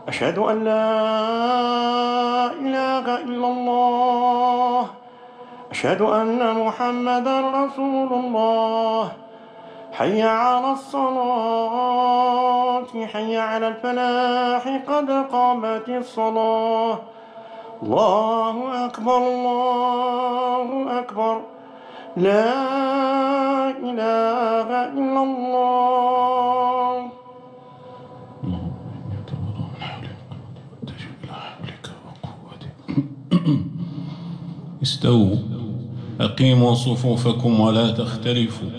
أشهد أن لا إله إلا الله. أشهد أن محمدا رسول الله. حي على الصلاة، حي على الفلاح، قد قامت الصلاة. الله أكبر، الله أكبر، لا إله إلا الله. استووا، أقيموا صفوفكم ولا تختلفوا.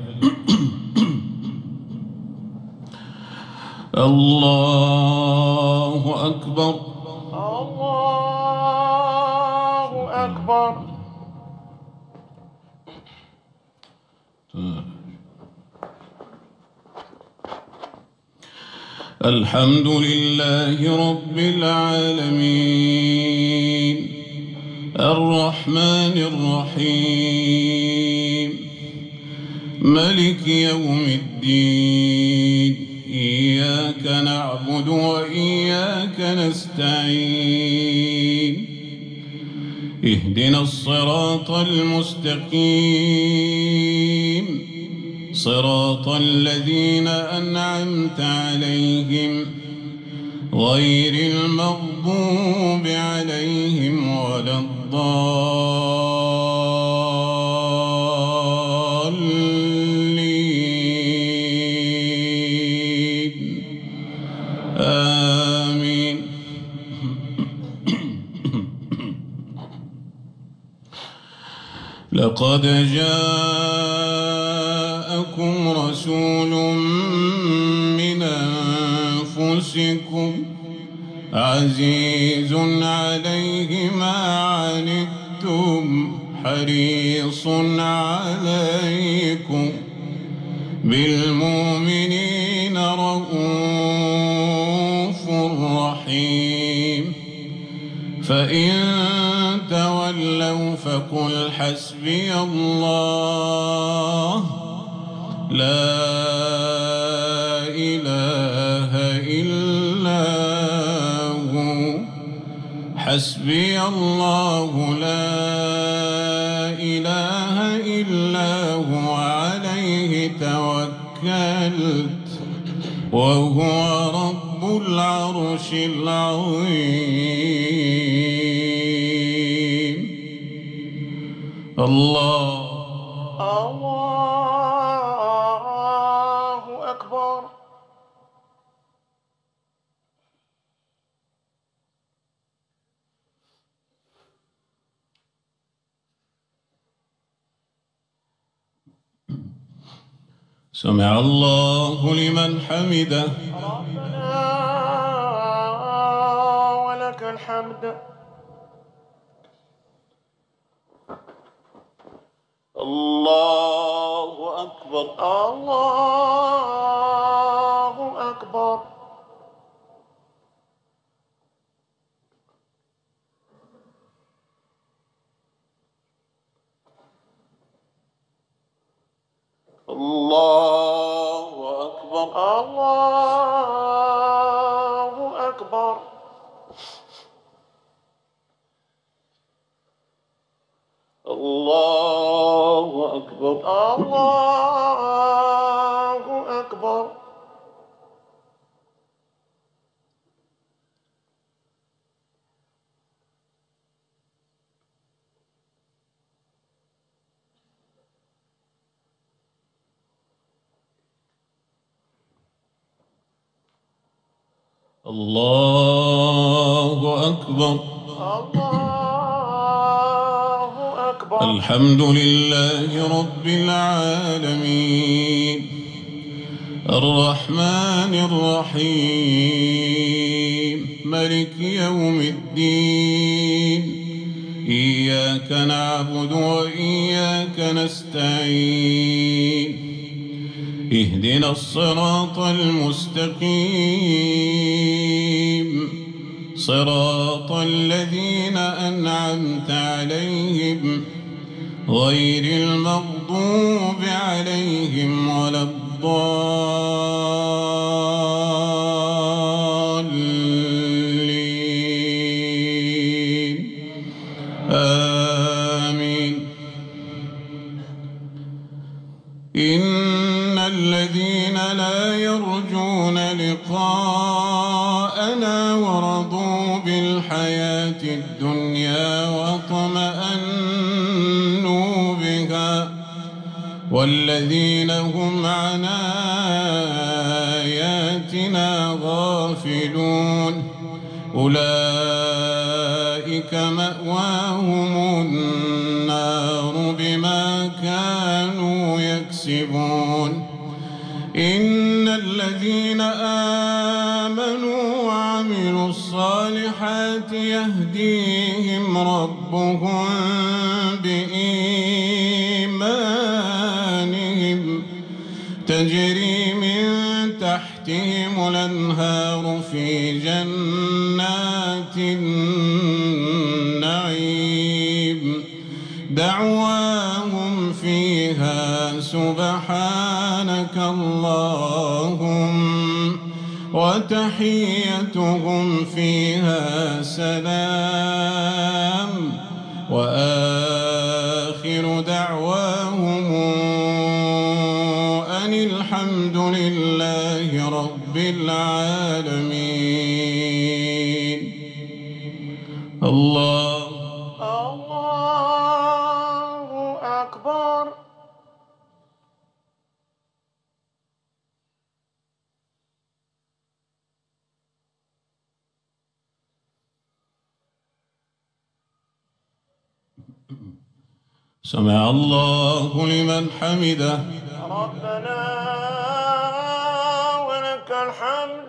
الله أكبر، الله أكبر. الحمد لله رب العالمين، الرحمن الرحيم، ملك يوم الدين. إياك نعبد وإياك نستعين. اهدنا الصراط المستقيم، صراط الذين أنعمت عليهم غير المغضوب عليهم ولا الضالين. آمين. لقد جاءكم رسول من أنفسكم عزيز عليه ما عنتم حريص عليكم بالمؤمنين رءوف رحيم. فإن تولوا فقل حسبي الله لا إله إلا هو. حسبي الله لا إله إلا هو عليه توكلت وهو رب العرش العظيم. الله أكبر. سمع الله لمن حمده. ربنا ولك الحمد. الله أكبر، الله أكبر. الله أكبر، الله أكبر. الله أكبر، الله أكبر. الله أكبر، الله أكبر. الحمد لله رب العالمين، الرحمن الرحيم، ملك يوم الدين. إياك نعبد وإياك نستعين. اهدنا الصراط المستقيم، صراط الذين أنعمت عليهم غير المغضوب عليهم ولا الضالين. ربنا ورضوا بالحياة الدنيا واطمأنوا بها والذين هم عن آياتنا غافلون أولئك مأواهم النار بما كانوا يكسبون إن الذين آمنوا وعملوا الصالحات يهديهم ربهم بإيمانهم تجري من تحتهم الأنهار في جنات النعيم دعواهم فيها سبحانك اللهم وتحيتهم فيها سلام وآخر دعواهم أن الحمد لله رب العالمين. الله أكبر. سمع الله لمن حمده. ربنا ولك الحمد.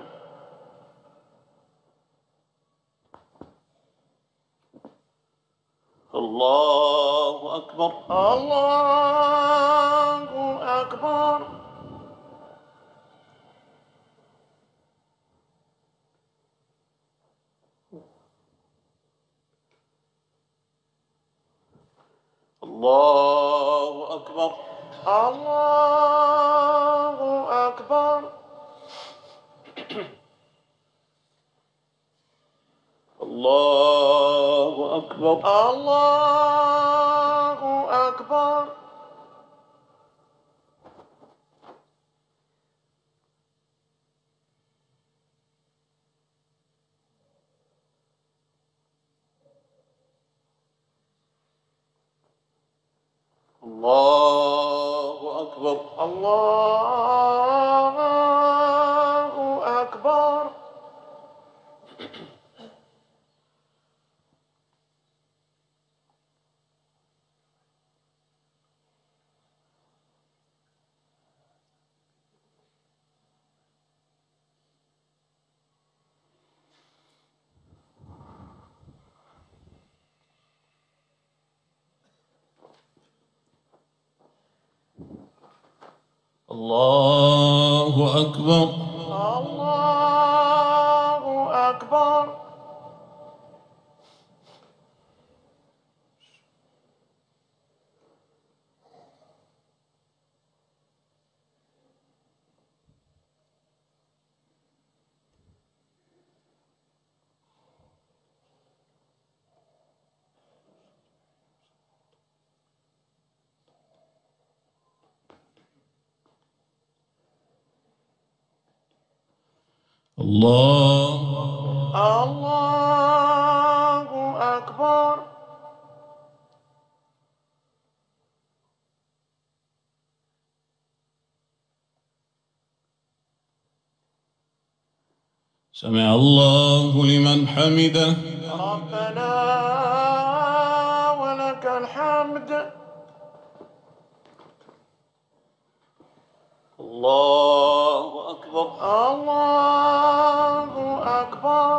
الله أكبر. الله أكبر. الله أكبر. الله أكبر. الله أكبر. الله أكبر. الله أكبر. الله أكبر. الله أكبر. الله أكبر. الله أكبر. سمع الله لمن حمده. ربنا ولك الحمد. الله أكبر. الله أكبر.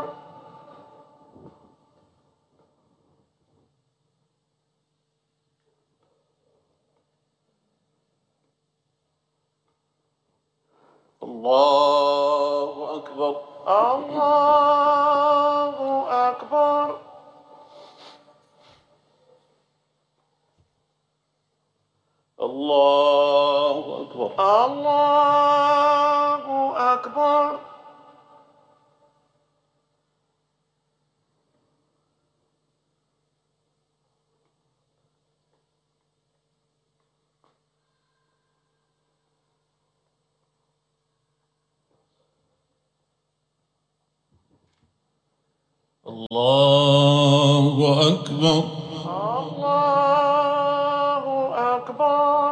الله أكبر. الله أكبر. الله أكبر. الله أكبر. الله أكبر. الله أكبر.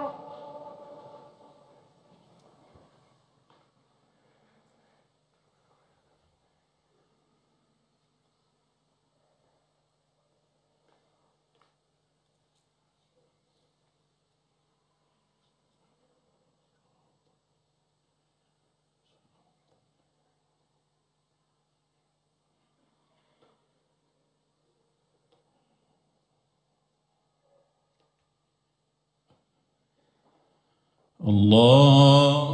الله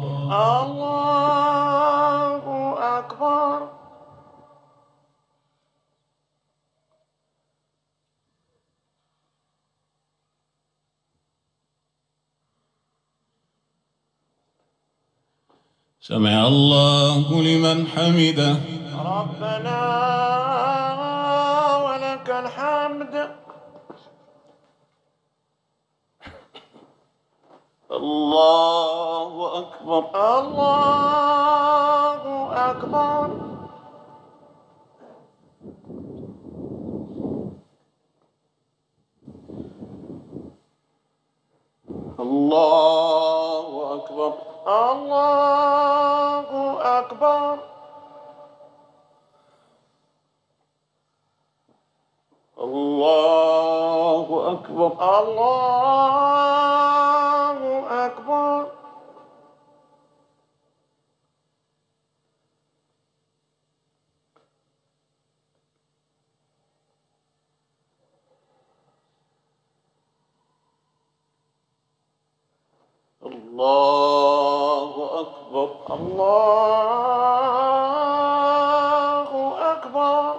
الله أكبر. سمع الله لمن حمده. ربنا ولك الحمد. الله أكبر. الله أكبر. الله أكبر. الله أكبر. الله أكبر. الله أكبر. الله أكبر. الله أكبر.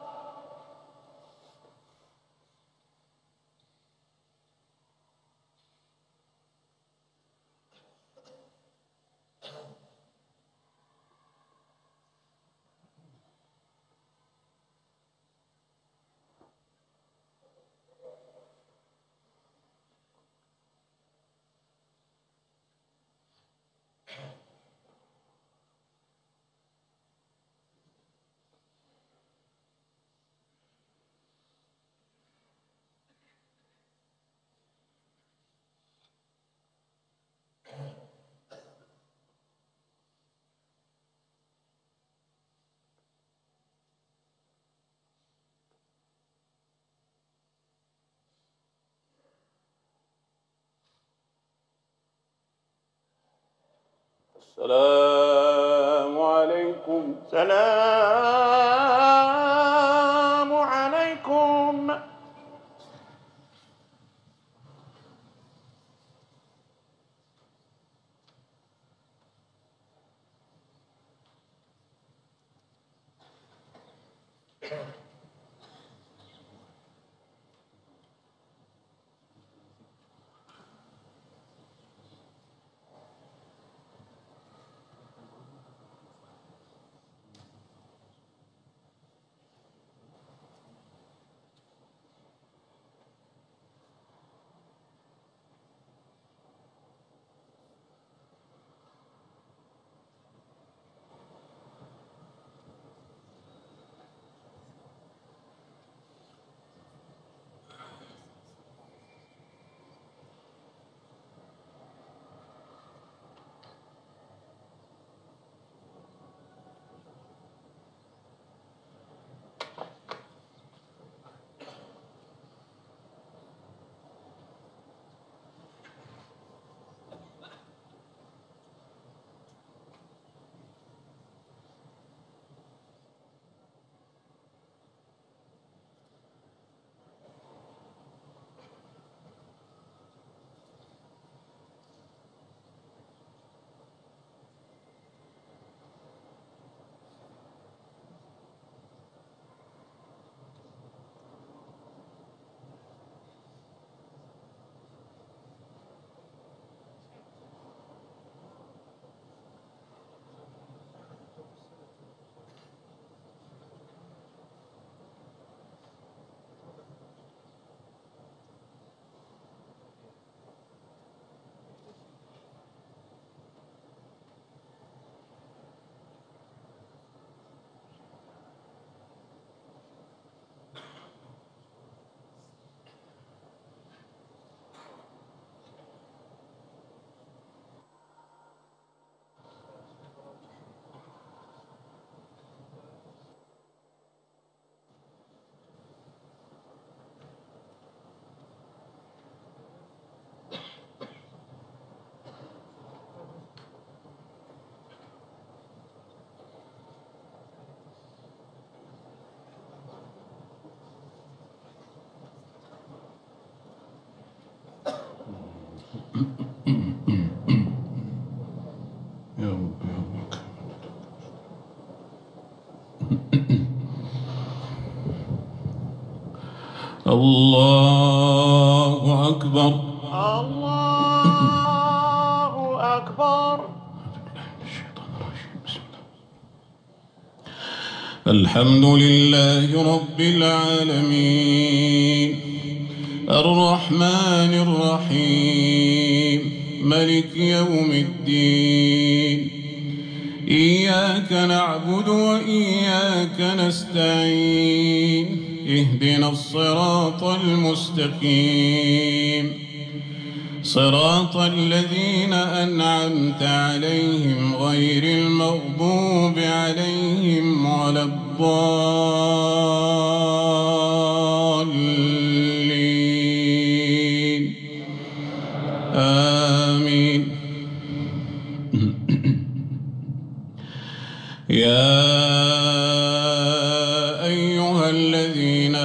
السلام عليكم. سلام عليكم. الله أكبر. الله أكبر. الحمد لله رب العالمين الرحمن الرحيم ملك يوم الدين إياك نعبد وإياك نستعين اهدنا الصراط المستقيم صراط الذين أنعمت عليهم غير المغضوب عليهم ولا الضالين آمين. يا أيها الذين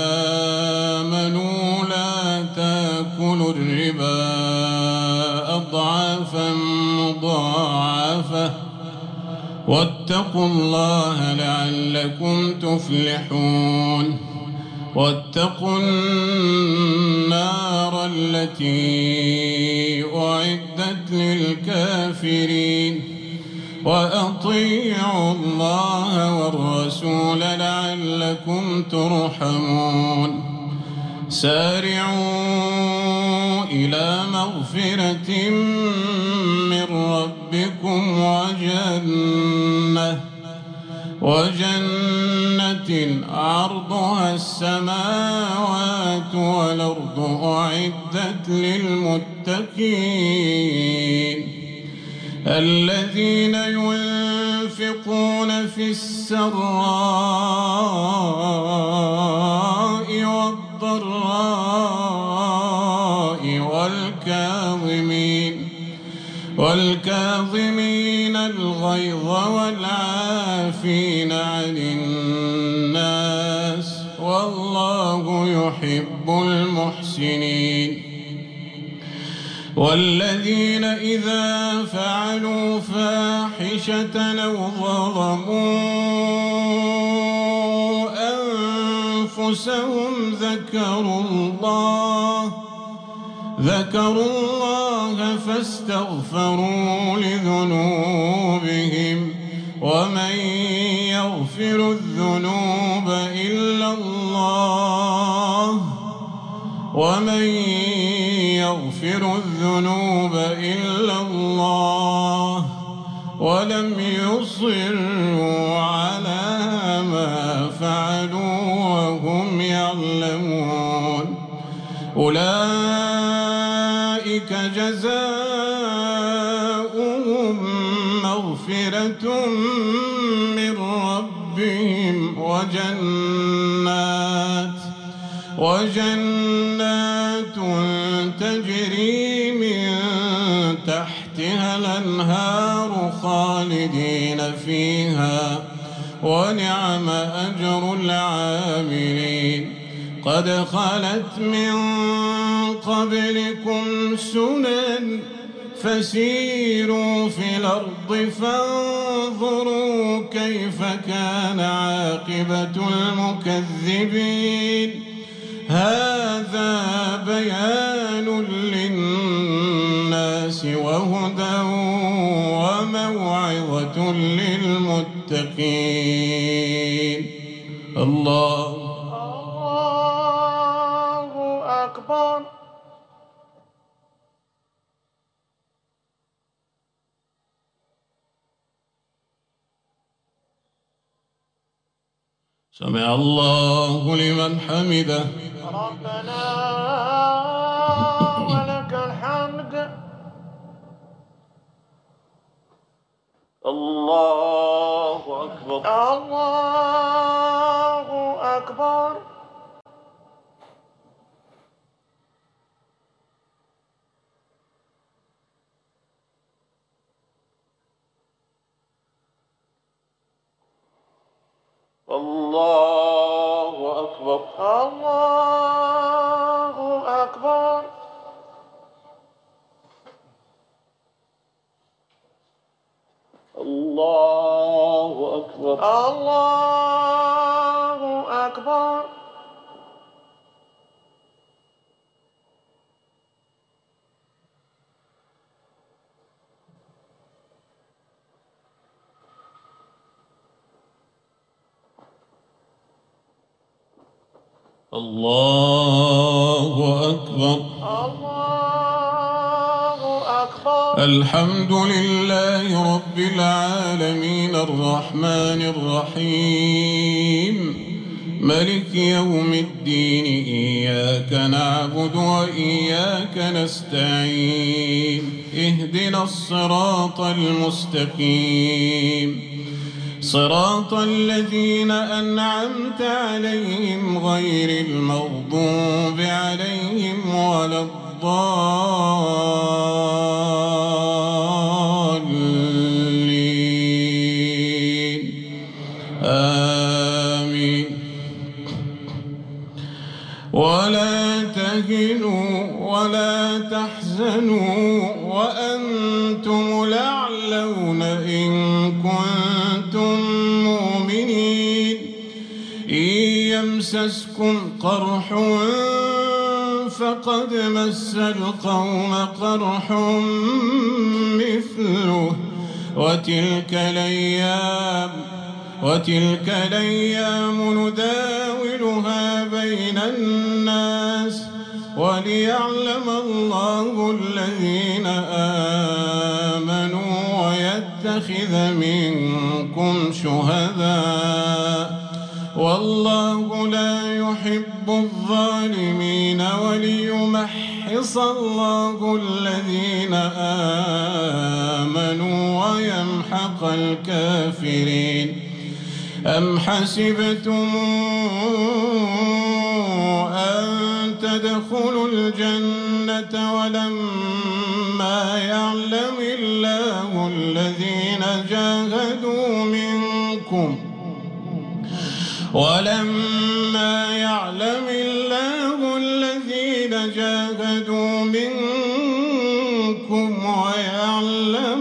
آمنوا لا تأكلوا الربا أضعافا مضاعفة واتقوا الله لعلكم تفلحون. واتقوا النار التي أعدت للكافرين وأطيعوا الله والرسول لعلكم ترحمون. سارعوا إلى مغفرة من ربكم وجنة عرضها السماوات والأرض أعدت للمتقين الذين ينفقون في السراء والضراء والكاظمين الغيظ والعافين عن الناس والله يحب المحسنين. والذين إذا فعلوا فاحشة أو ظلموا أنفسهم ذكروا الله فاستغفروا لذنوبهم ومن يغفر الذنوب إلا الله ولم يصروا على ما فعلوا وهم يعلمون أولئك جزاؤهم مغفرة من ربهم وجنات تجري من تحتها الأنهار خالدين فيها ونعم أجر العاملين. قد خلت من قبلكم سنن فسيروا في الأرض فانظروا كيف كان عاقبة المكذبين. هذا بيان للناس وهدى وموعظة للمتقين. الله أكبر. سمع الله لمن حمده. ربنا ولك الحمد. الله أكبر. الله أكبر. الله أكبر. الله أكبر. الله أكبر. الله أكبر. الله أكبر. الله أكبر. الحمد لله رب العالمين الرحمن الرحيم ملك يوم الدين. إياك نعبد وإياك نستعين. اهدنا الصراط المستقيم صراط الذين أنعمت عليهم غير المغضوب عليهم ولا الضالين. آمين. ولا تهنوا ولا تحزنوا وأنتم الأعلون إن كنتم مؤمنين. إن يمسسكم قرح فقد مس القوم قرح مثله وتلك الأيام نداولها بين الناس وليعلم الله الذين آمنوا ويتخذ منكم شهداء والله لا يحب الظالمين وليمحص الله الذين آمنوا ويمحق الكافرين. أم حسبتم أن تدخلوا الجنة ولما يعلم الله الذين جاهدوا منكم ويعلم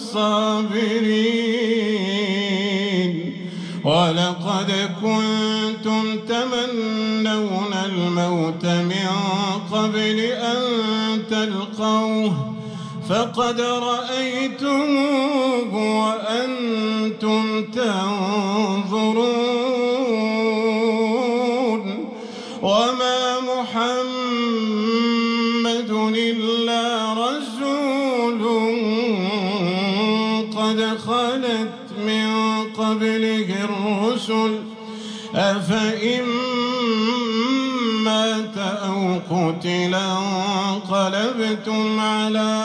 الصابرين. ولقد كنتم تمنون الموت من قبل أن تلقوه فقد رأيتموه وأنتم تنظرون. وما محمد إلا رسول قد خلت من قبله الرسل أفإن مات أو قتل انقلبتم على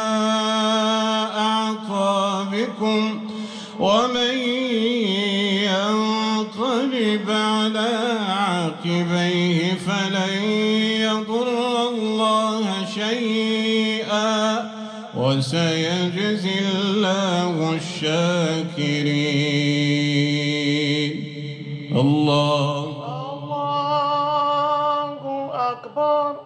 أعقابكم ومن ينقلب على عقبيه فلن يضر الله شيئا وسيجزي الله الشاكرين. الله أكبر.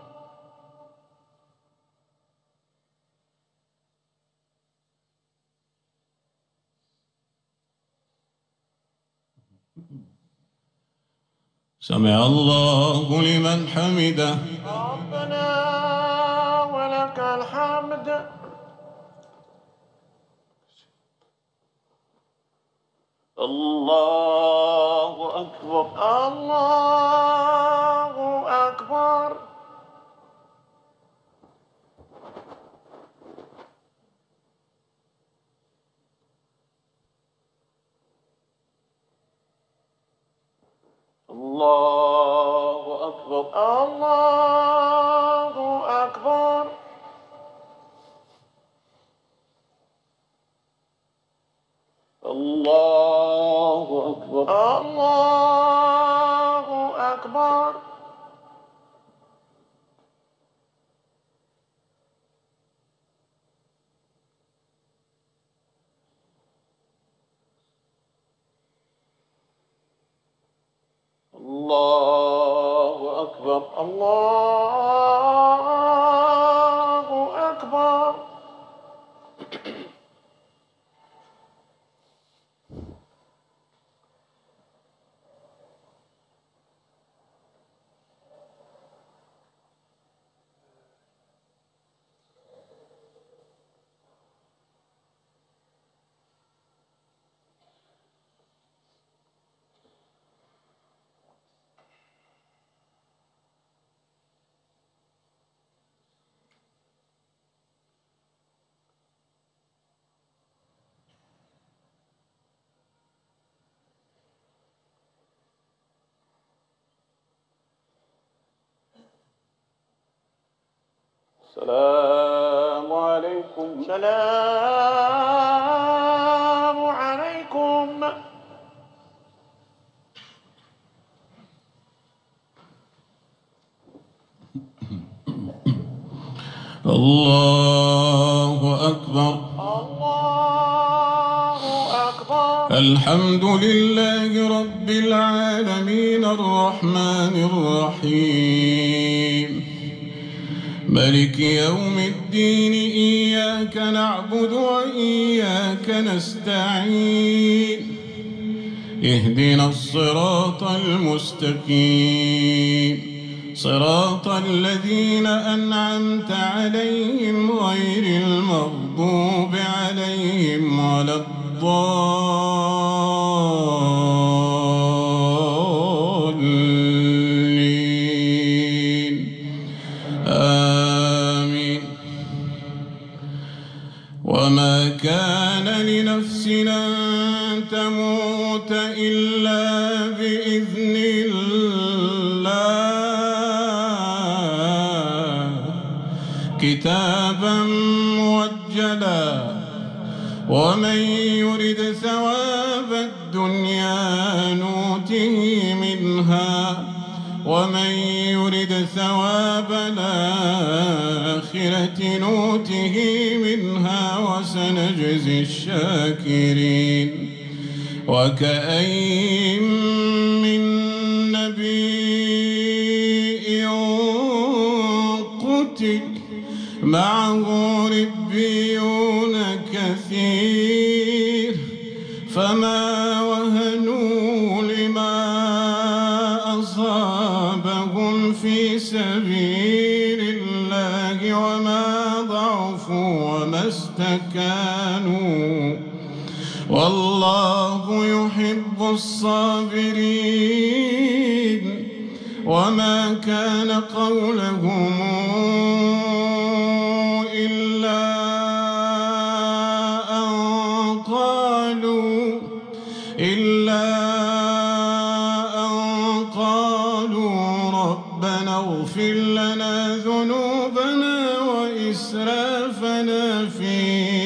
سمع الله لمن حمده. ربنا ولك الحمد. الله أكبر. الله أكبر. الله أكبر. الله أكبر. الله أكبر. الله أكبر. الله أكبر. الله أكبر. السلام عليكم. السلام عليكم. الله أكبر. الله أكبر. الحمد لله رب العالمين الرحمن الرحيم ملك يوم الدين إياك نعبد وإياك نستعين اهدنا الصراط المستقيم صراط الذين أنعمت عليهم غير المغضوب عليهم ولا الضالين آمين. وما كان لنفس أن تموت إلا بإذن الله كتابا مؤجلا ومن يرد ثواب الدنيا نوته منها ومن يرد ثواب الآخرة نوته منها وسنجزي الشاكرين. وكأين من نبي قتل معه ربيون كثير فما وهنوا لما أصابهم في سبيل الله وما ضعفوا وما استكانوا والله يحب الصابرين. وما كان قولهم إلا أن قالوا ربنا اغفر لنا ذنوبنا وإسرافنا في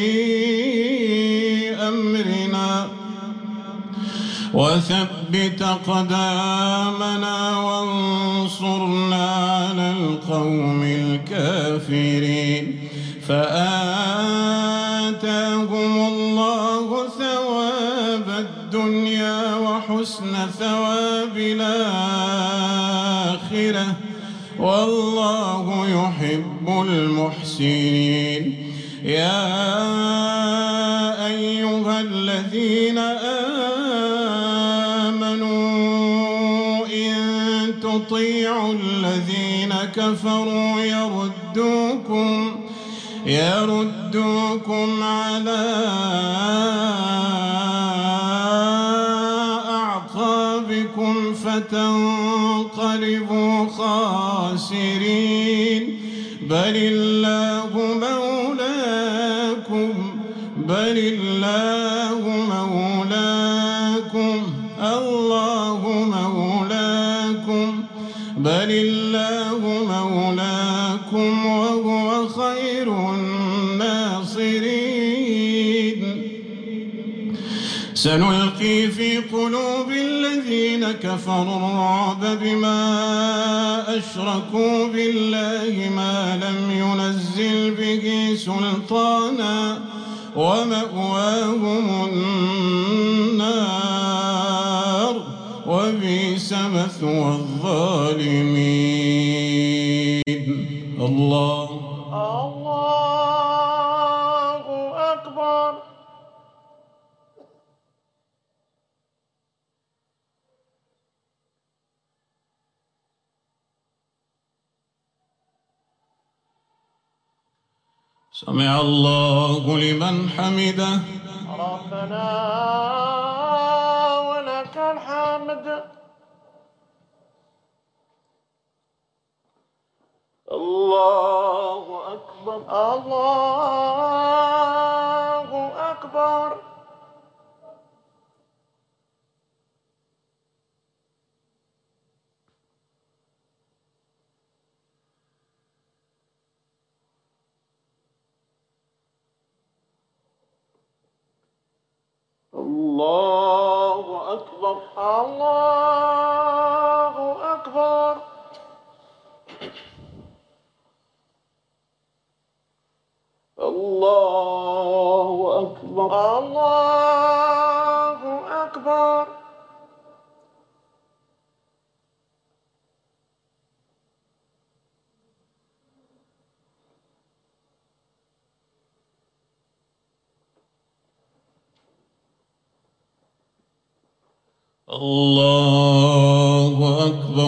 أمرنا وثبت أقدامنا وانصرنا على القوم الكافرين. فآتاهم الله ثواب الدنيا وحسن ثواب الآخرة والله يحب المحسنين. يا أيها الذين آمنوا إن تطيعوا الذين كفروا يردوكم على أعقابكم فتنقلبوا خاسرين. بل الله مولاكم وهو خير الناصرين. سنلقي في قلوب الذين كفروا الرعب بما أشركوا بالله ما لم ينزل به سلطانا ومأواهم النار وبئس مثوى الظالمين. الله أكبر. سمع الله لمن حمده. ربنا ولك الحمد. الله أكبر. الله أكبر. الله أكبر. الله أكبر. الله أكبر. الله أكبر. الله أكبر.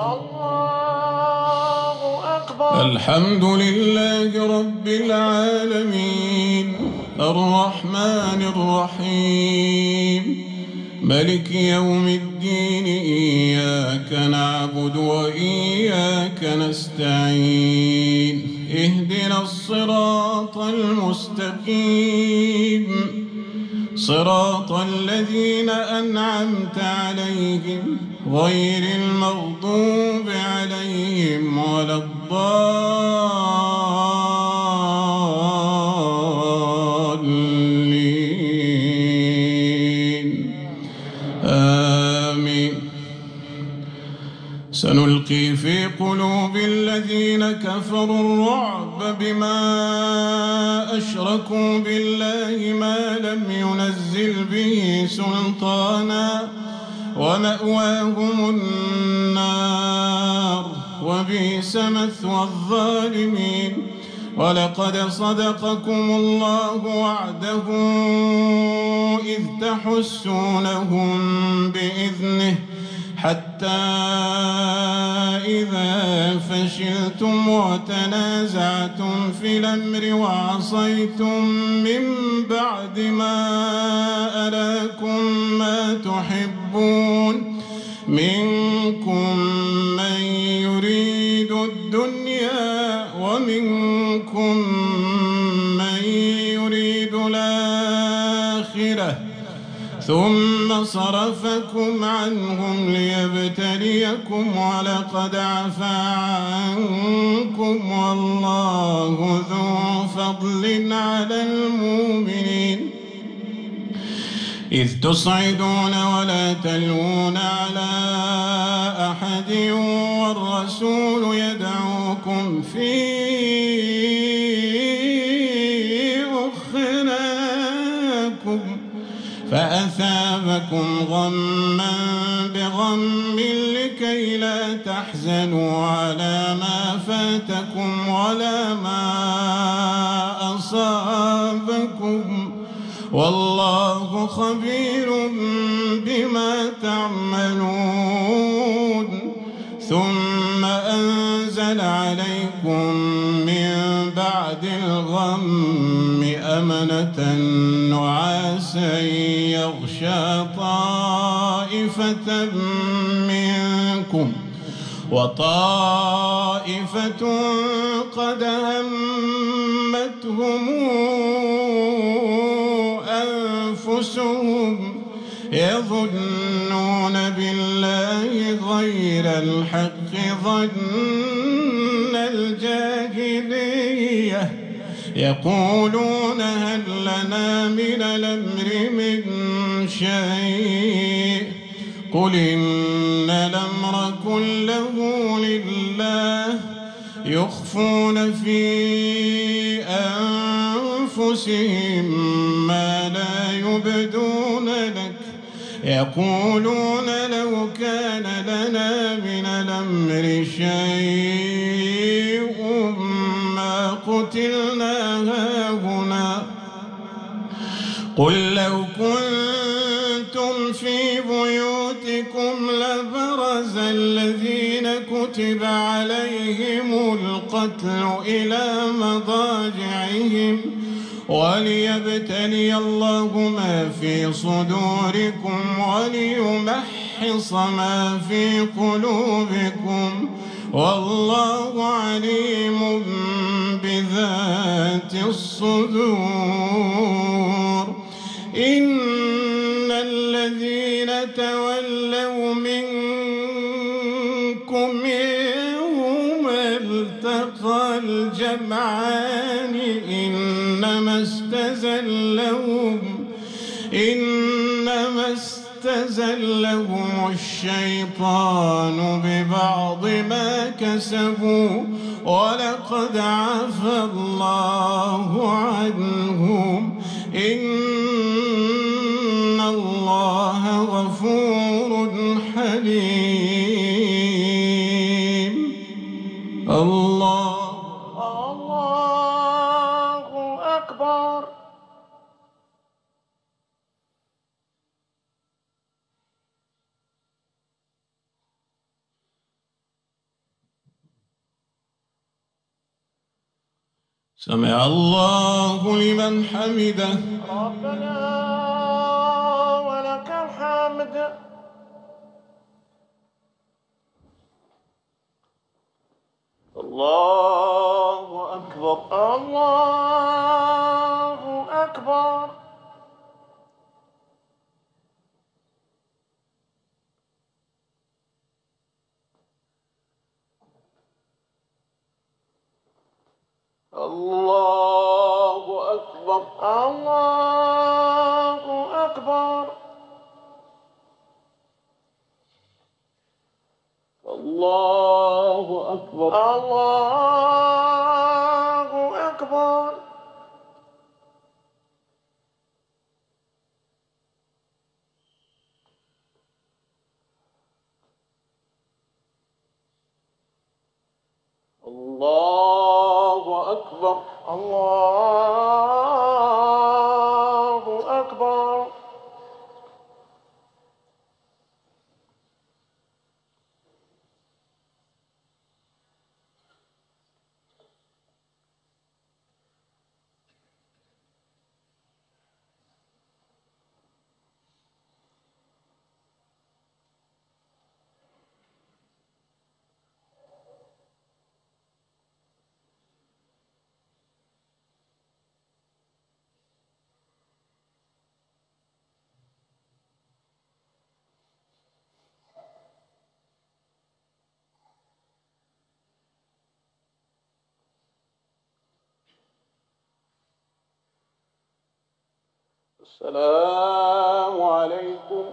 الله أكبر. الحمد لله رب العالمين الرحمن الرحيم ملك يوم الدين إياك نعبد وإياك نستعين اهدنا الصراط المستقيم صراط الذين أنعمت عليهم غير المغضوب عليهم ولا الضالين آمين. سنلقي في قلوب الذين كفروا الرعب بما أشركوا بالله ما لم ينزل به سلطانا ومأواهم النار وبئس مثوى الظالمين. ولقد صدقكم الله وعده إذ تحسونهم بإذنه حتى إذا فشلتم وتنازعتم في الأمر وعصيتم من بعد ما أراكم ما تحبون منكم من يريد الدنيا ومنكم من يريد الآخرة ثم صرفكم عنهم ليبتليكم ولقد عفا عنكم والله ذو فضل على المؤمنين. إذ تصعدون ولا تلوون على أحد والرسول يدعوكم في أخراكم فأثابكم غما بغم لكي لا تحزنوا على ما فاتكم ولا ما أصابكم والله خبير بما تعملون. ثم أنزل عليكم من بعد الغم أمنة نعاسا يغشى طائفة منكم وطائفة قد همتهم أنفسهم يظنون بالله غير الحق ظن الجاهلية يقولون هل لنا من الأمر من شيء قل إن الأمر كله لله يخفون في أنفسهم ما لا يبدون لك يقولون لو كان لنا من الأمر شيء ما قتلنا هاهنا قل لو كنتم في بيوتكم لبرز الذين كتب عليهم القتل إلى مضاجعهم وليبتلي الله ما في صدوركم وليمحص ما في قلوبكم والله عليم بذات الصدور. إن الذين تولوا منكم يوم التقى الجمعان إنما استزلهم لهم الشيطان ببعض ما كسبوا ولقد عفى الله عنهم إن الله غفور حليم. الله أكبر. سمع الله لمن حمده. ربنا ولك الحمد. الله أكبر. الله أكبر. الله أكبر. الله أكبر. الله أكبر. الله أكبر. الله أكبر. الله أكبر. السلام عليكم.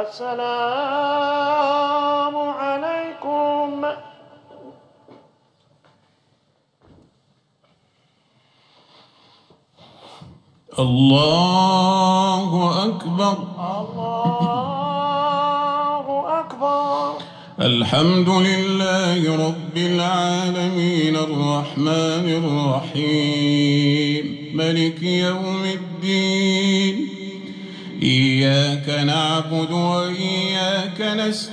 السلام عليكم. الله أكبر. الله أكبر. الحمد لله رب العالمين الرحمن الرحيم ملك يوم الدين إياك نعبد وإياك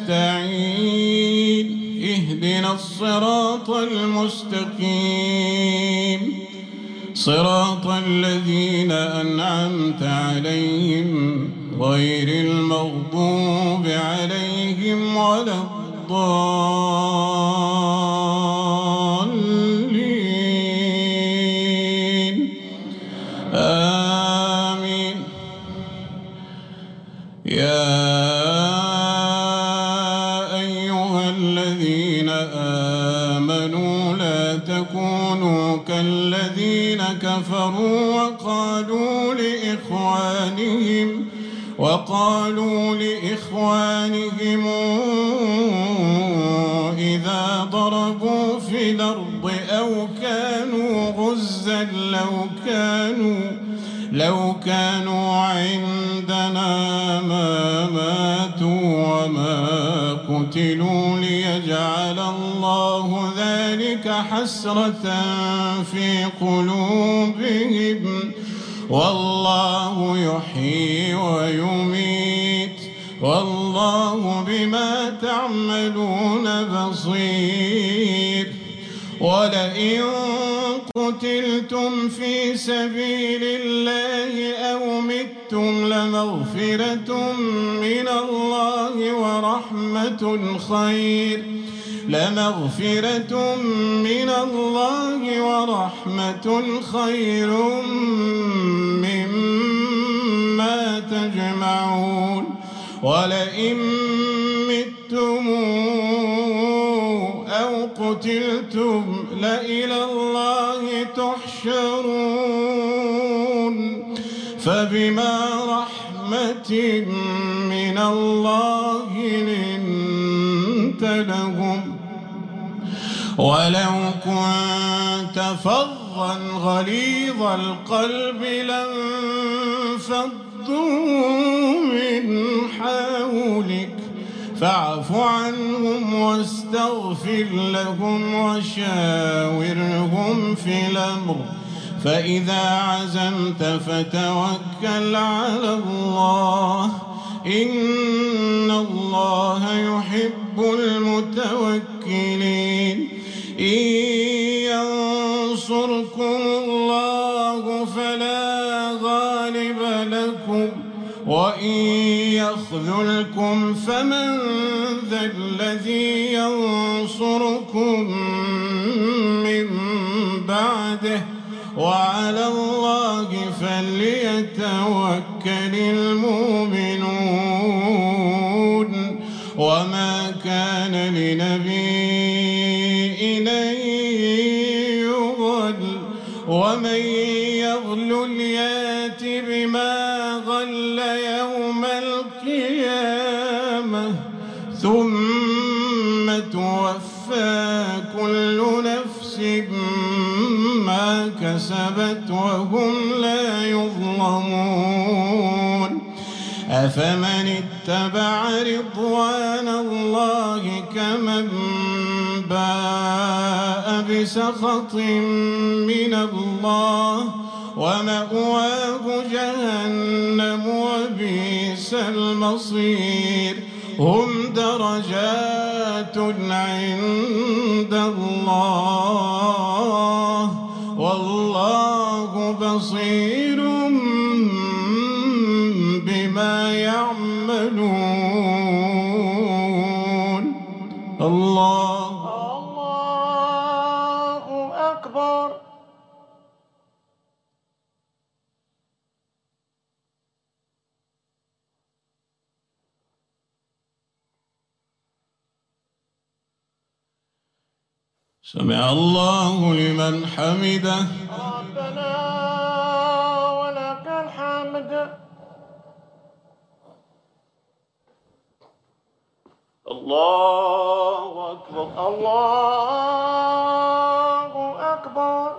نستعين اهدنا الصراط المستقيم صراط الذين أنعمت عليهم غير المغضوب عليهم ولا الضالين آمين. يا أيها الذين آمنوا لا تكونوا كالذين كفروا وقالوا لإخوانهم إذا ضربوا في الأرض أو كانوا غزا لو كانوا عندنا ما ماتوا وما قتلوا ليجعل الله ذلك حسرة في قلوبهم والله يحيي ويميت والله بما تعملون بصير. ولئن قتلتم في سبيل الله أو متم لمغفرة من الله ورحمة خير مما تجمعون. ولئن متم أو قتلتم لإلى الله تحشرون. فبما رحمة من الله لهم ولو كنت فظا غليظ القلب لانفضوا من حولك فاعف عنهم واستغفر لهم وشاورهم في الأمر فإذا عزمت فتوكل على الله إن الله يحب المتوكلين إن ينصركم الله فلا غالب لكم وإن يخذلكم فمن ذا الذي ينصركم من بعده وعلى الله فليتوكل المؤمنون وما كان لنبي أن يغل ومن يغل يات بما غل يوم القيامة ثم توفى كل نفس ما كسبت وهم لا يظلمون أفمن اتبع رضوان الله كمن باء بسخط من الله ومأواه جهنم وبئس المصير هم درجات عند الله والله بصير بما يعملون الله أكبر. سمع الله لمن حمده ربنا ولك الحمد. الله أكبر. الله أكبر.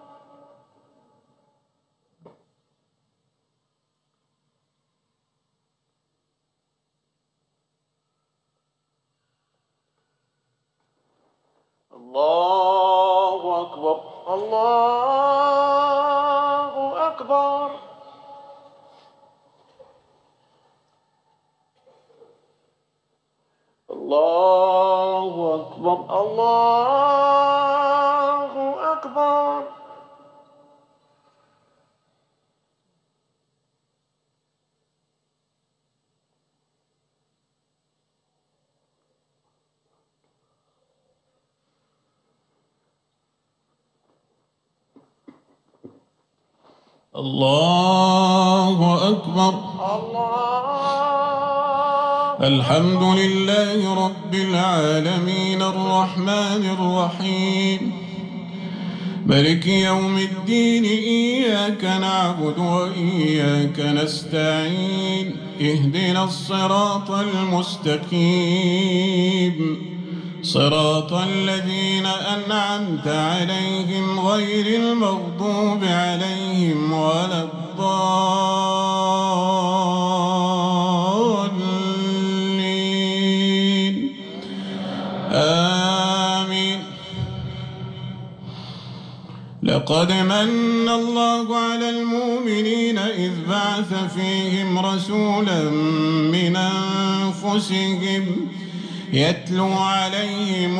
الله أكبر. الله أكبر. الله أكبر. الله أكبر. الله أكبر. الحمد لله رب العالمين الرحمن الرحيم مالك يوم الدين إياك نعبد وإياك نستعين اهدنا الصراط المستقيم صراط الذين أنعمت عليهم غير المغضوب عليهم ولا الضالين آمين. لقد من الله على المؤمنين إذ بعث فيهم رسولا من أنفسهم يتلو عليهم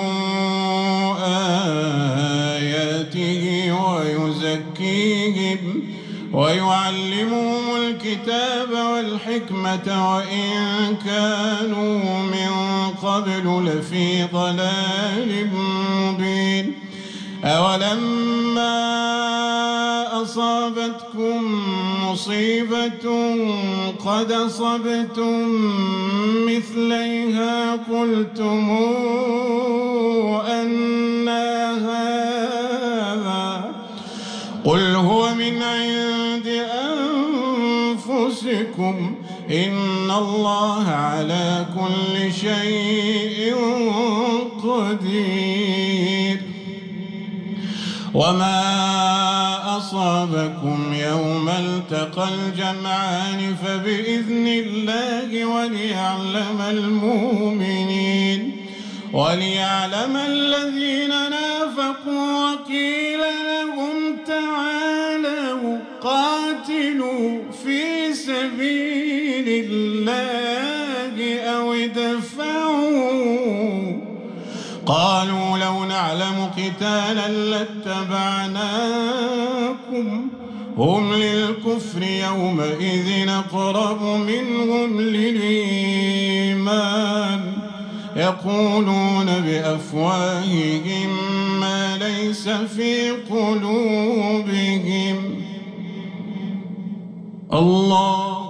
آياته ويزكيهم ويعلمهم الكتاب والحكمة وإن كانوا من قبل لفي ضلال مبين. أولما أصابتكم مصيبة قد أصبتم مثليها قلتم أنى هذا قل هو من عند أنفسكم إن الله على كل شيء قدير. وما أصابكم يوم التقى الجمعان فبإذن الله وليعلم الذين نافقوا وقيل لهم تعالوا قاتلوا في سبيل الله أو ادفعوا قالوا لو نعلم قتالا لاتبعناكم هم للكفر يومئذ أقرب منهم للإيمان يقولون بأفواههم ما ليس في قلوبهم. الله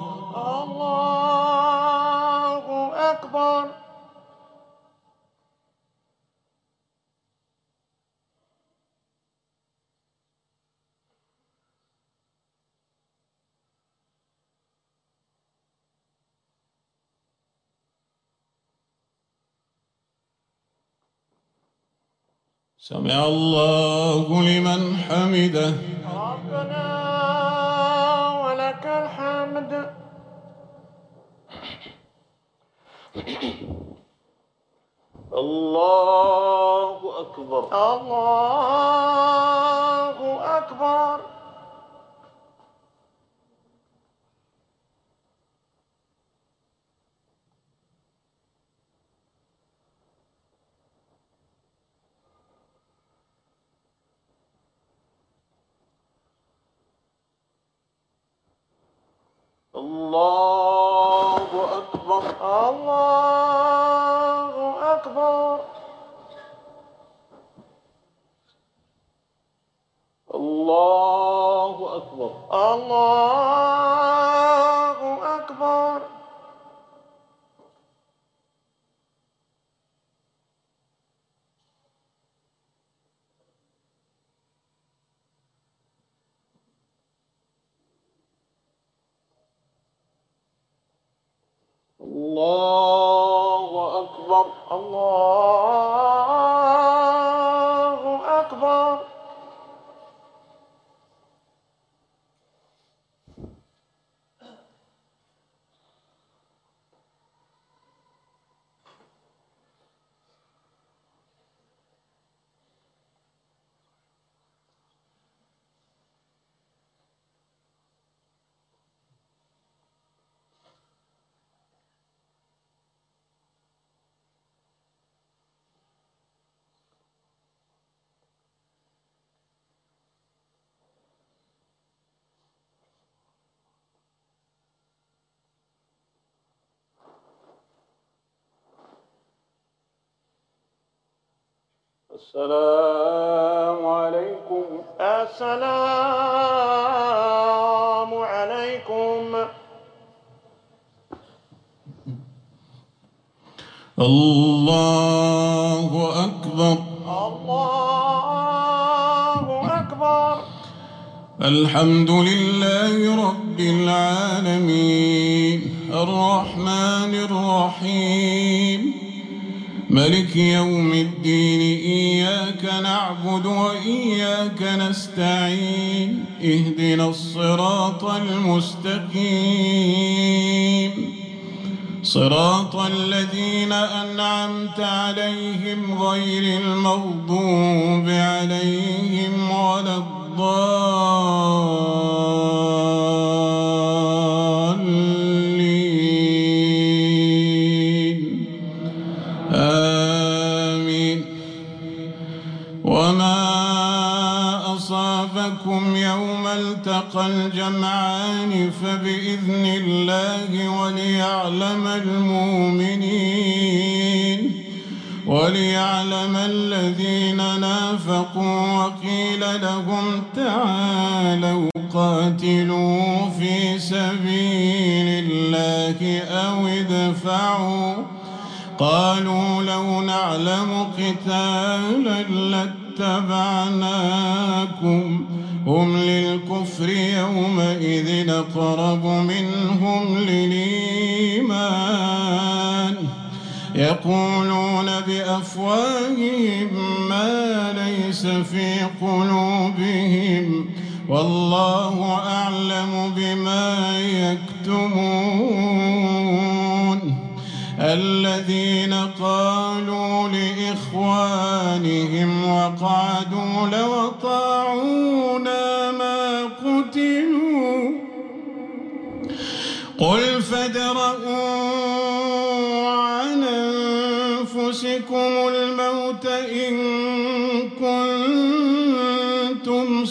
أكبر. سمع الله لمن حمده. ربنا ولك الحمد. الله أكبر. الله أكبر. الله أكبر. الله أكبر. الله أكبر. الله أكبر. الله أكبر. الله أكبر. السلام عليكم. السلام عليكم. الله أكبر. الله أكبر. الحمد لله رب العالمين الرحمن الرحيم ملك يوم الدين إياك نعبد وإياك نستعين اهدنا الصراط المستقيم صراط الذين أنعمت عليهم غير المغضوب عليهم ولا الضالين آمين. وما أصابكم يوم التقى الجمعان فبإذن الله وليعلم الذين نافقوا وقيل لهم تعالوا قاتلوا في سبيل الله أو ادفعوا قالوا لو نعلم قتالا لاتبعناكم هم للكفر يومئذ أقرب منهم للإيمان يقولون بأفواههم ما ليس في قلوبهم والله أعلم بما يكتمون. الذين قالوا لإخوانهم وقعدوا لو أطاعونا ما قتلوا قل فادرءوا عن أنفسكم الموت إن كنتم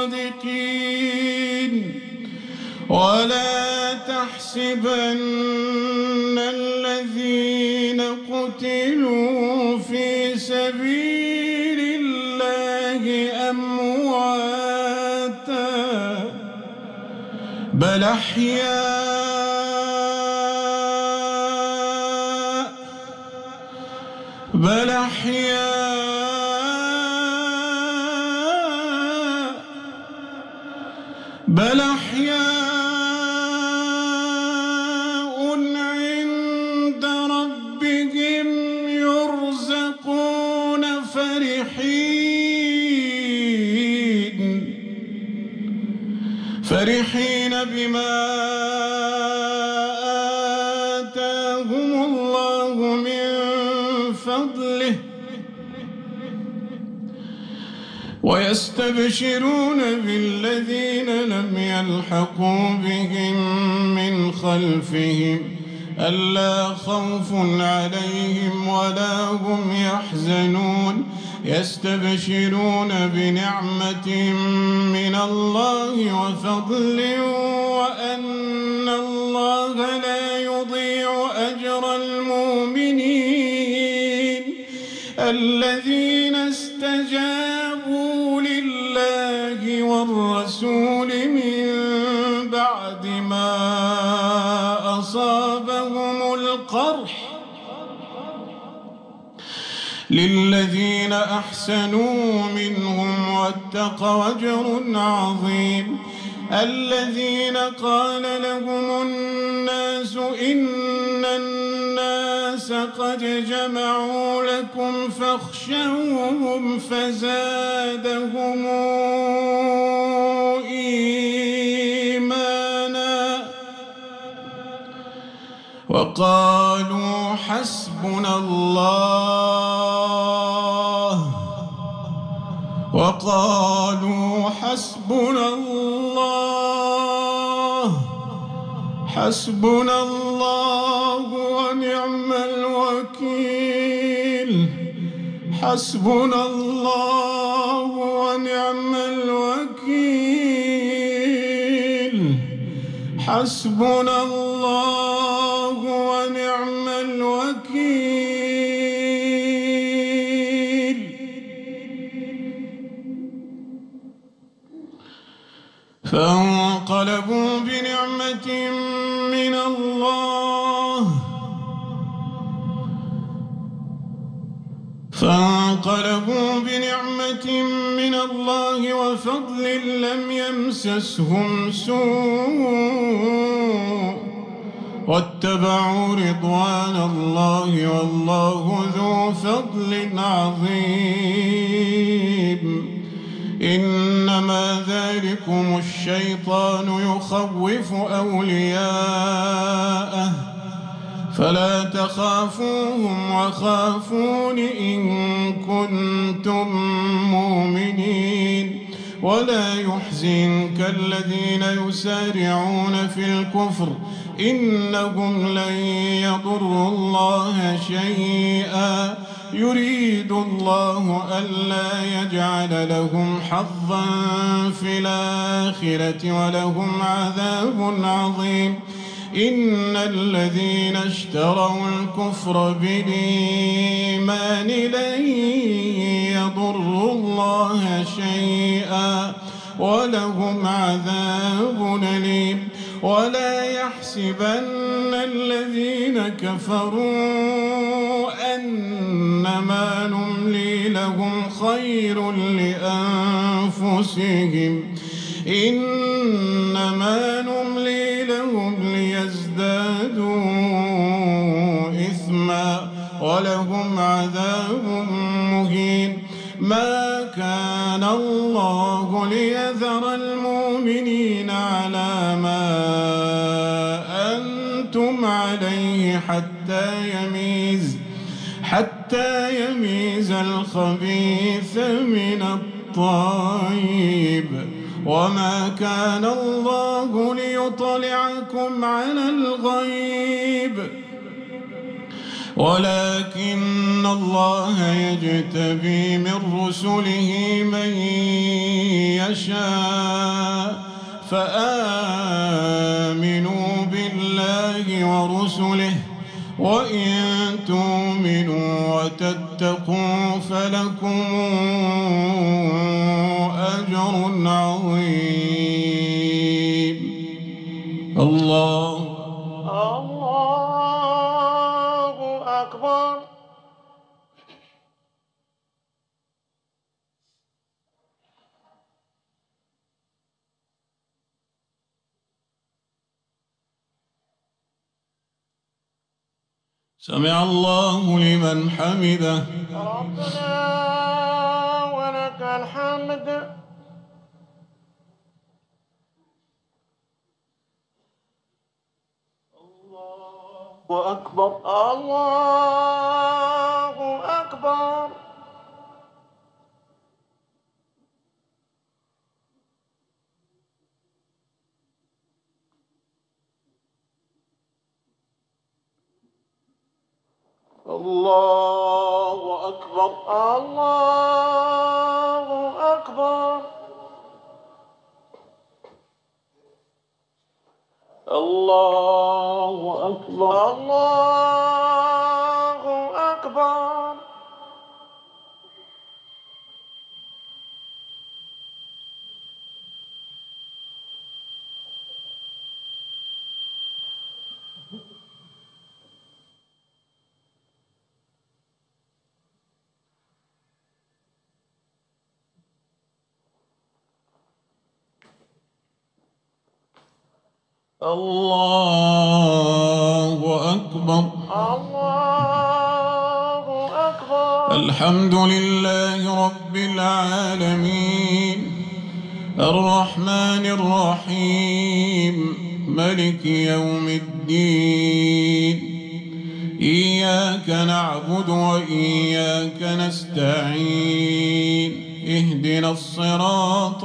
صادقين ولا تحسبن الذين قتلوا في سبيل الله أمواتا بل أحياء عند ربهم يرزقون فرحين بما آتاهم الله من فضله ويستبشرون بالذين لم يلحقوا بهم من خلفهم ألا خوف عليهم ولا هم يحزنون يستبشرون بنعمة من الله وفضل وأن الله لا يضيع أجر المؤمنين الذين استجابوا لله والرسول من بعد ما أصابهم القرح للذين أحسنوا منهم واتقوا أجر عظيم. الذين قال لهم الناس إن الناس قد جمعوا لكم فاخشوهم فزادهم إيمانا وقالوا حسبنا الله ونعم الوكيل حسبنا الله ونعم الوكيل حسبنا الله ونعم الوكيل. فانقلبوا بنعمة من الله وفضل لم يمسسهم سوء واتبعوا رضوان الله والله ذو فضل عظيم. إنما ذلكم الشيطان يخوف أولياءه فلا تخافوهم وخافون إن كنتم مؤمنين ولا يحزنك الذين يسارعون في الكفر إنهم لن يضروا الله شيئا يريد الله ألا يجعل لهم حظا في الآخرة ولهم عذاب عظيم. إن الذين اشتروا الكفر بالإيمان لن يضروا الله شيئا ولهم عذاب أليم. ولا يحسبن الذين كفروا أنما نملي لهم خير لأنفسهم إنما نملي لهم ليزدادوا إثما ولهم عذاب مهين. ما كان الله ليذر المؤمنين على ما أنتم عليه حتى يميز الخبيث من الطيب، وما كان الله ليطلعكم على الغيب، ولكن الله يجتبي من رسله من يشاء، فآمنوا بالله ورسله، وإن تؤمنوا وتتقوا فلكم أجر عظيم. الله أكبر. سمع الله لمن حمده. ربنا ولك الحمد. الله أكبر. الله أكبر. الله أكبر. الله أكبر. الله أكبر. الله أكبر. الله أكبر. الله أكبر. الحمد لله رب العالمين، الرحمن الرحيم، ملك يوم الدين. إياك نعبد وإياك نستعين، اهدنا الصراط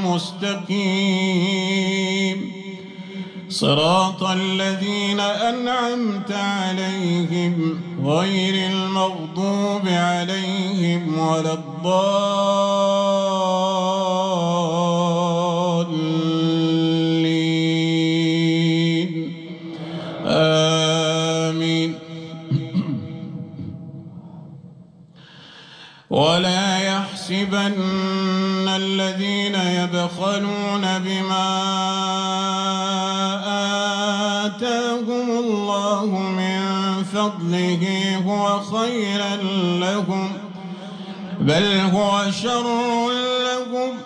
المستقيم، صراط الذين أنعمت عليهم غير المغضوب عليهم ولا الضالين. آمين. ولا يحسبن الذين يبخلون بما آتاهم الله من فضله هو خيرا لهم، بل هو شر لهم،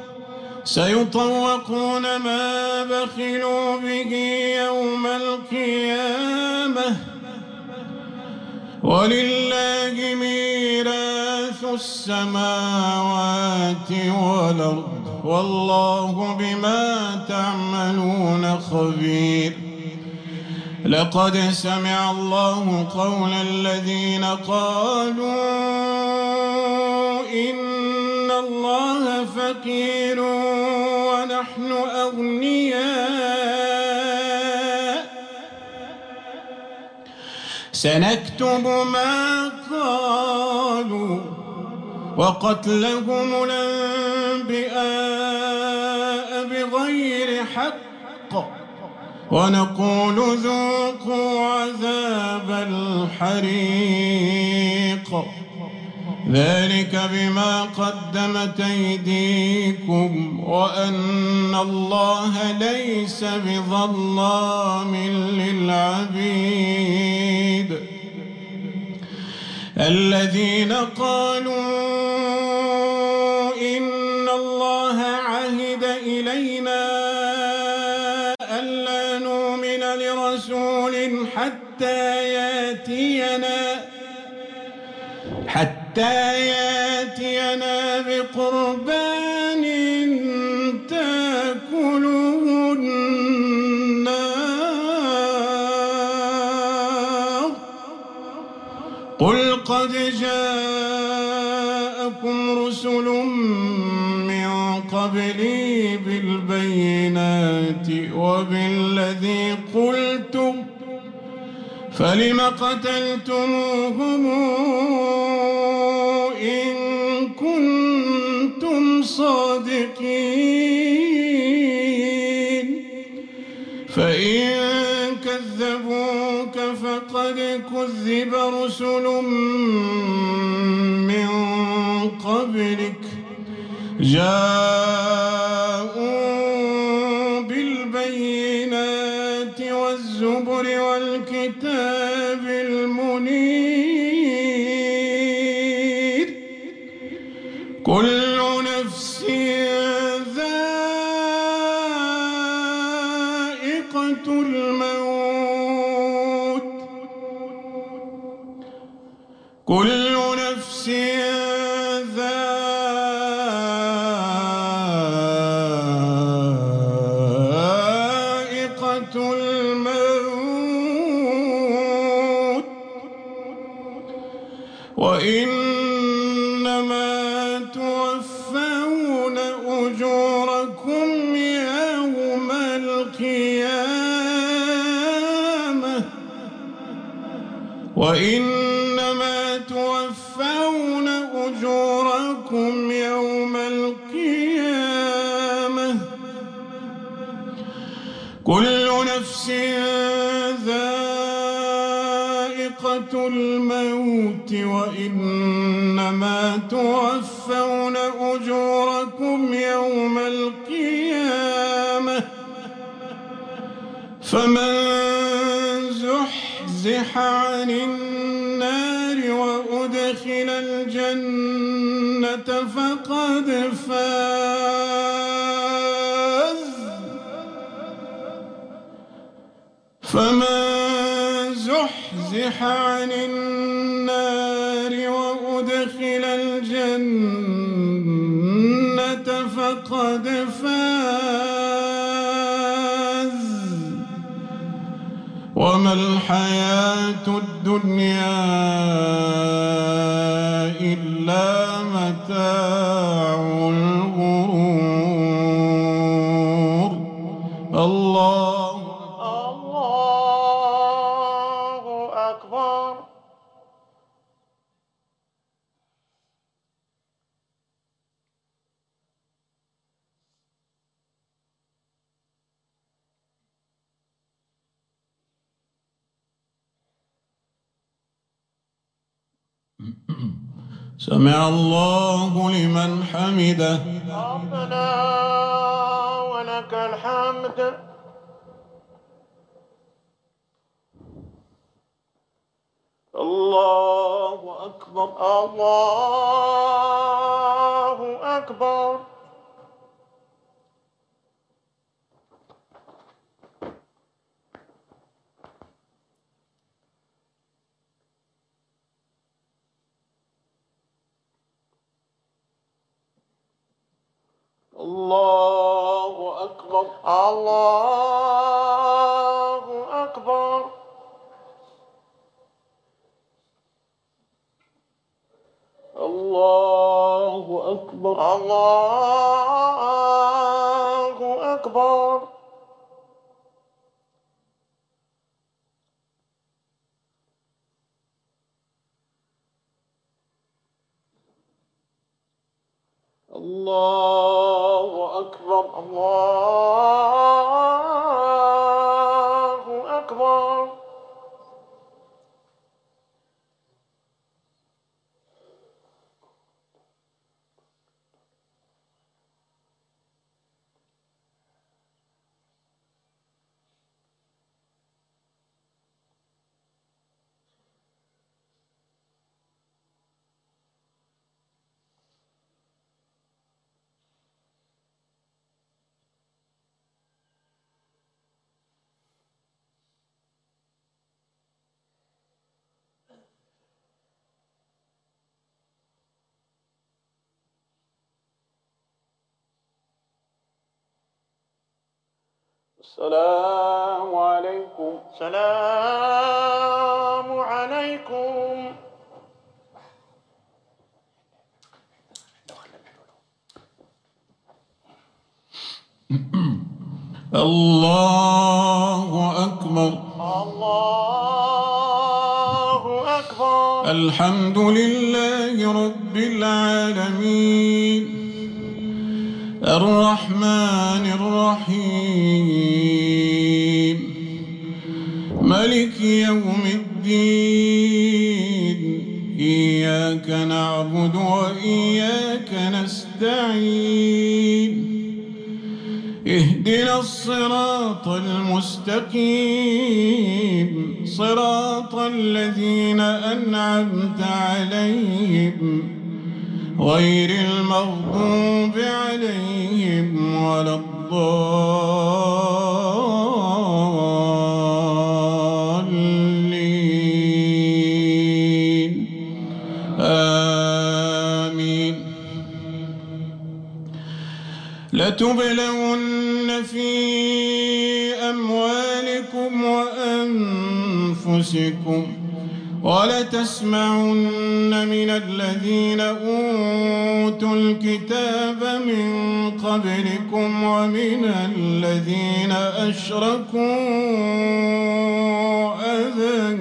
سيطوقون ما بخلوا به يوم القيامة، ولله ميراث السماوات والأرض، والله بما تعملون خبير. لقد سمع الله قول الذين قالوا إن الله فقير ونحن أغنياء، سنكتب ما قالوا وقتلهم الأنبياء بغير حق، ونقول ذوقوا عذاب الحريق، ذلك بما قدمت أيديكم وأن الله ليس بظلام للعبيد. الذين قالوا إن الله عهد إلينا ألا نؤمن لرسول حتى حتى ياتينا بقربان تاكله النار قل قد جاءكم رسل من قبلي بالبينات وبالذي قلتم فلم قتلتموهم إن كنتم صادقين فإن كذبوك فقد كذب رسل من قبلك جاءوا بالبينات والزبر والكتاب المنير كل نفس ذائقة الموت كل نفس ذائقة الموت وإنما توفون أجوركم يوم القيامة وإنما توفون أجوركم يوم القيامة كل نفس ذائقة الموت وإنما توفون أجوركم يوم القيامة فمن زحزح عن النار وأدخل الجنة فقد فاز فمن زحزح عن النار وأدخل الجنة فقد فاز وما الحياة الدنيا إلا متاع الغرور الله أكبر. سمع الله لمن حمده ربنا ولك الحمد. الله أكبر. الله أكبر. الله أكبر. الله أكبر. الله أكبر. الله أكبر. الله أكبر. الله أكبر. السلام عليكم. السلام عليكم. الله أكبر. الله أكبر. الحمد لله رب العالمين الرحمن الرحيم ملك يوم الدين إياك نعبد وإياك نستعين اهدنا الصراط المستقيم صراط الذين أنعمت عليهم غير المغضوب عليهم ولا الضالين آمين. لتبلون في أموالكم وأنفسكم ولتسمعن من الذين أوتوا الكتاب من قبلكم ومن الذين أشركوا أذى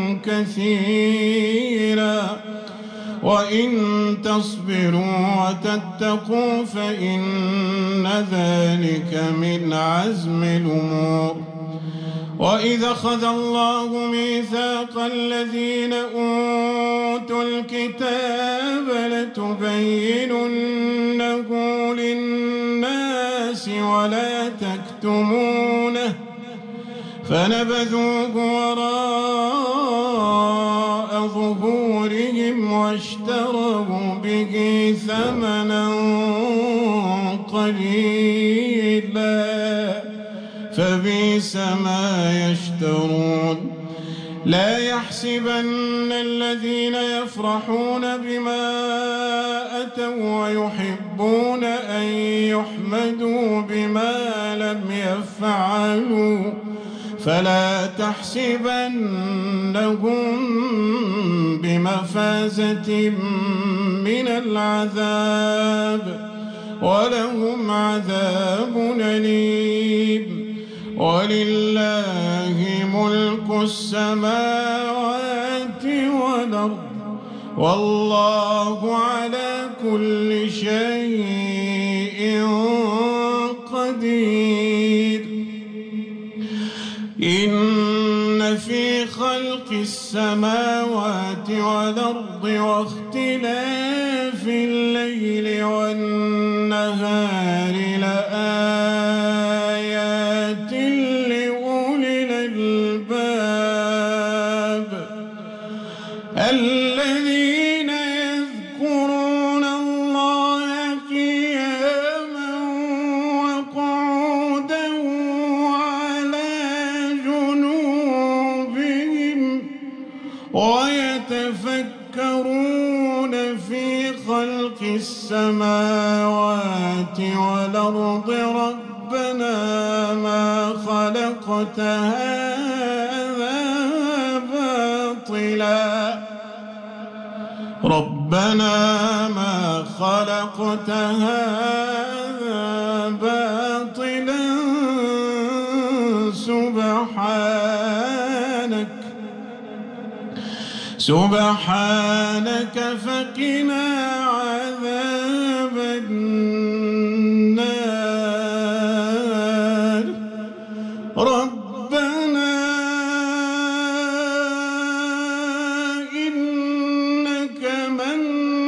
كثيرا وإن تصبروا وتتقوا فإن ذلك من عزم الأمور. وإذا أخذ الله ميثاق الذين أوتوا الكتاب لتبيننه للناس ولا تكتمونه فنبذوه وراء ظهورهم واشتروا به ثمنا قليلا فبئس ما يشترون. لا يحسبن الذين يفرحون بما أتوا ويحبون أن يحمدوا بما لم يفعلوا فلا تحسبنهم بمفازة من العذاب ولهم عذاب أليم. ولله ملك السماوات والأرض والله على كل شيء قدير. إن في خلق السماوات والأرض واختلاف الليل والنهار لآيات لأولي الألباب الذين يذكرون الله قياما وقعودا وعلى جنوبهم ويتفكرون في خلق السماوات والأرض ربنا ما خلقت هذا باطلا ربنا ما خلقت هذا باطلا سبحانك فقنا عذاب النار. ربنا إنك من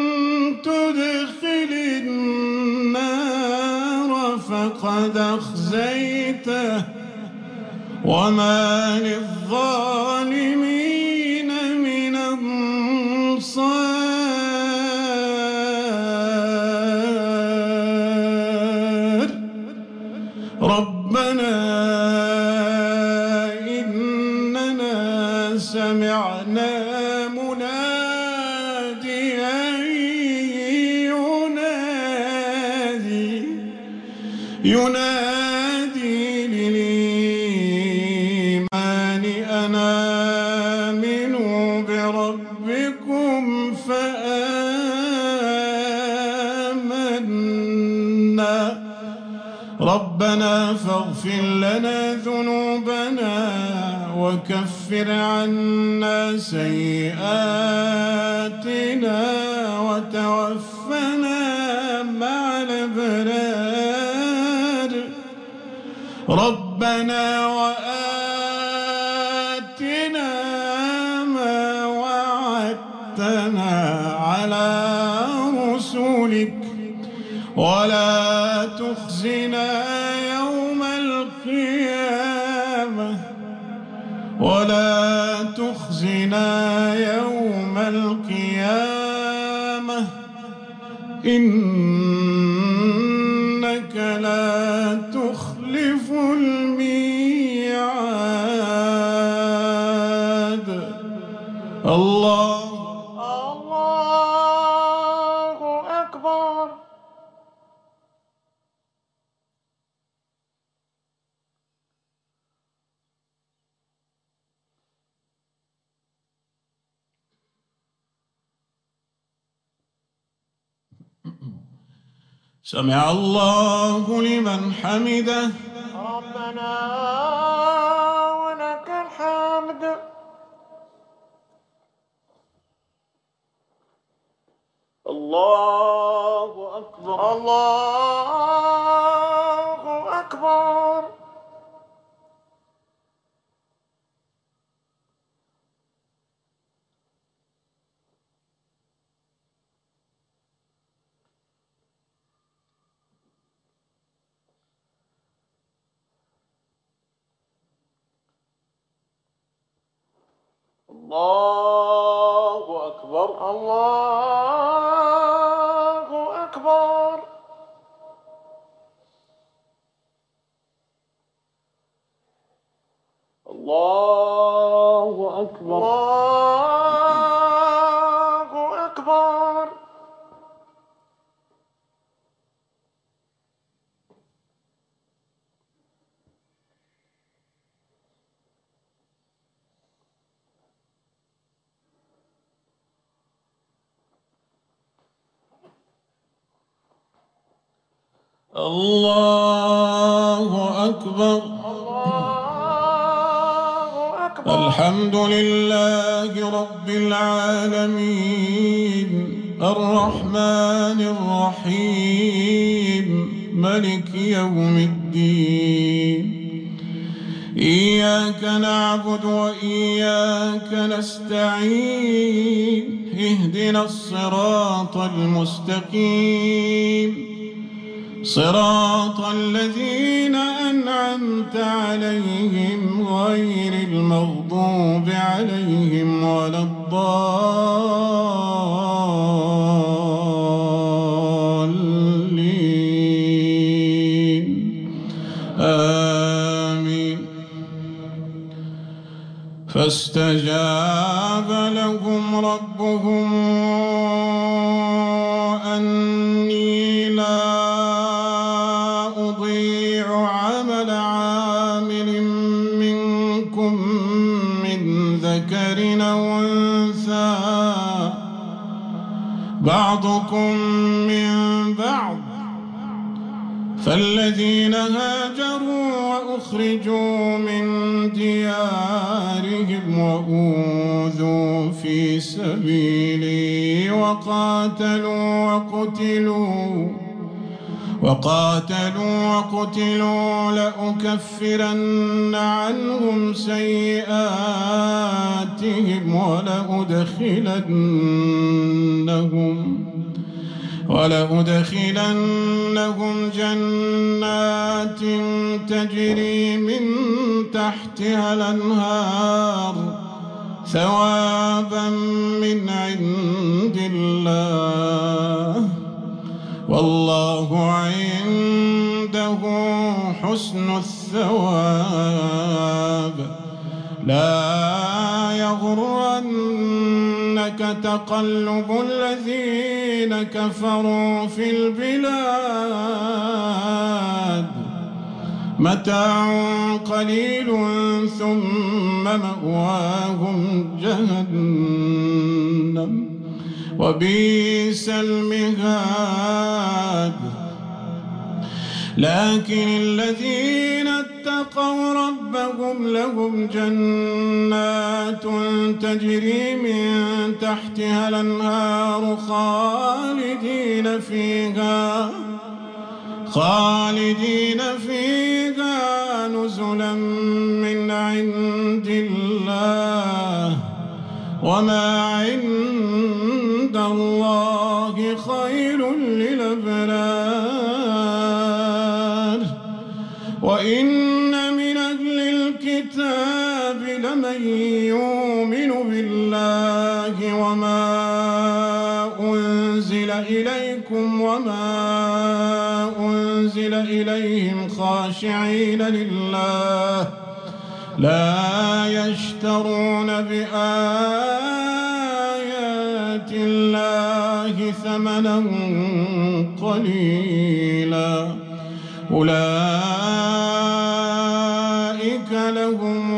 تدخل النار فقد أخزيته وما للظالمين من أنصار. ربنا إننا سمعنا مناديا ينادي للإيمان ربنا فاغفر لنا ذنوبنا وكفر عنا سيئاتنا وتوفنا مع الأبرار ربنا وآتنا ما وعدتنا على رسلك ولا تخزنا يوم القيامة إنك لا تخلف الميعاد. الله أكبر. سمع الله لمن حمده. ربنا ولك الحمد. الله أكبر. الله أكبر. الله أكبر. الله أكبر. الله أكبر. الله أكبر. الله أكبر. الله أكبر. الحمد لله رب العالمين الرحمن الرحيم ملك يوم الدين. إياك نعبد وإياك نستعين. اهدنا الصراط المستقيم صراط الذين أنعمت عليهم غير المغضوب عليهم ولا الضالين آمين. فاستجاب لهم ربهم أني لا أضيع عمل عامل منكم من ذكر أو أنثى بعضكم من بعض فالذين هاجروا وأخرجوا من ديارهم وأوذوا في سبيلي وقاتلوا وقتلوا لأكفرن عنهم سيئاتهم ولأدخلنهم جنات تجري من تحتها الأنهار ثوابا من عند الله والله عنده حسن الثواب. لا يغرنك تقلب الذين كفروا في البلاد متاع قليل ثم مأواهم جهنم وبئس المهاد. لكن الذين اتقوا ربهم لهم جنات تجري من تحتها الأنهار خالدين فيها نزلا من عند الله وما عند الله خير للأبرار وإن من أهل الكتاب لمن يؤمن بالله وما أنزل إليكم وما أنزل إليهم خاشعين لله لا يشترون بآيات الله ثمنا قليلا أولئك لهم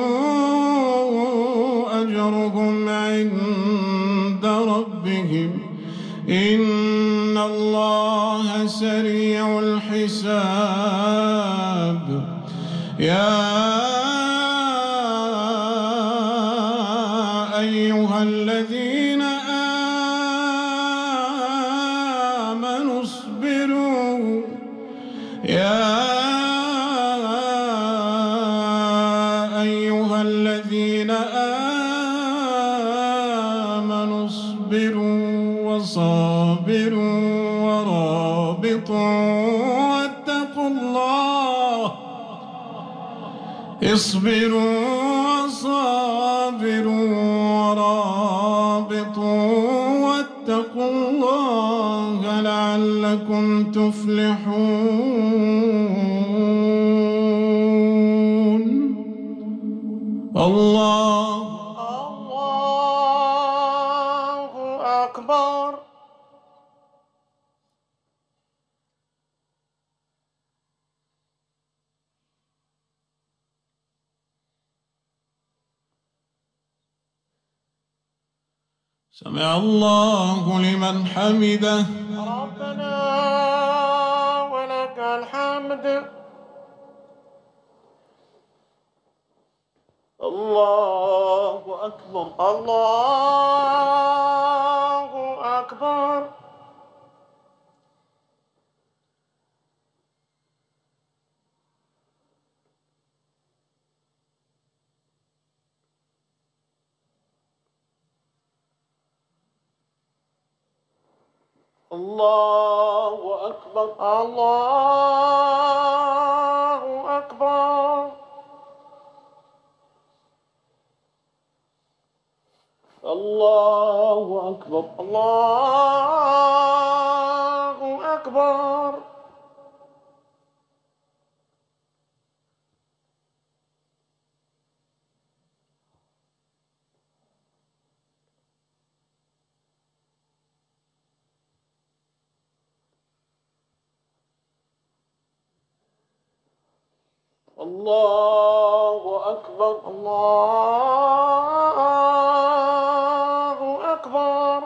أجرهم عند ربهم إن الله سريع الحساب يا أيها الذين آمنوا اصبروا وصابروا ورابطوا واتقوا الله اصبروا وصابروا ورابطوا واتقوا الله لعلكم تفلحون الله أكبر. سمع الله لمن حمده ربنا ولك الحمد. الله أكبر. الله أكبر. الله أكبر. الله أكبر. الله أكبر. الله أكبر. الله أكبر. الله أكبر.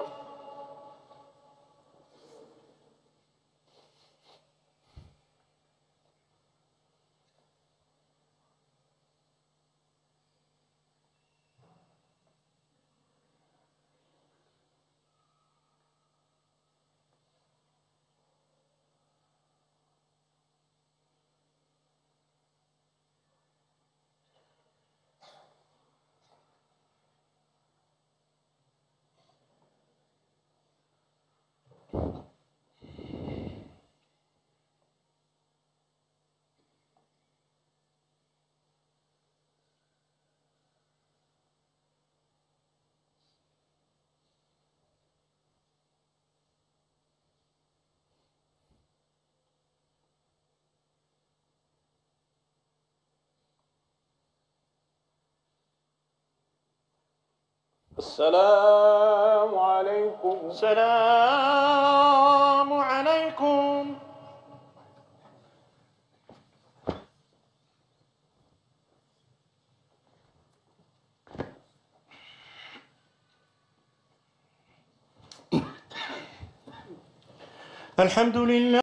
السلام عليكم. السلام عليكم. الحمد لله.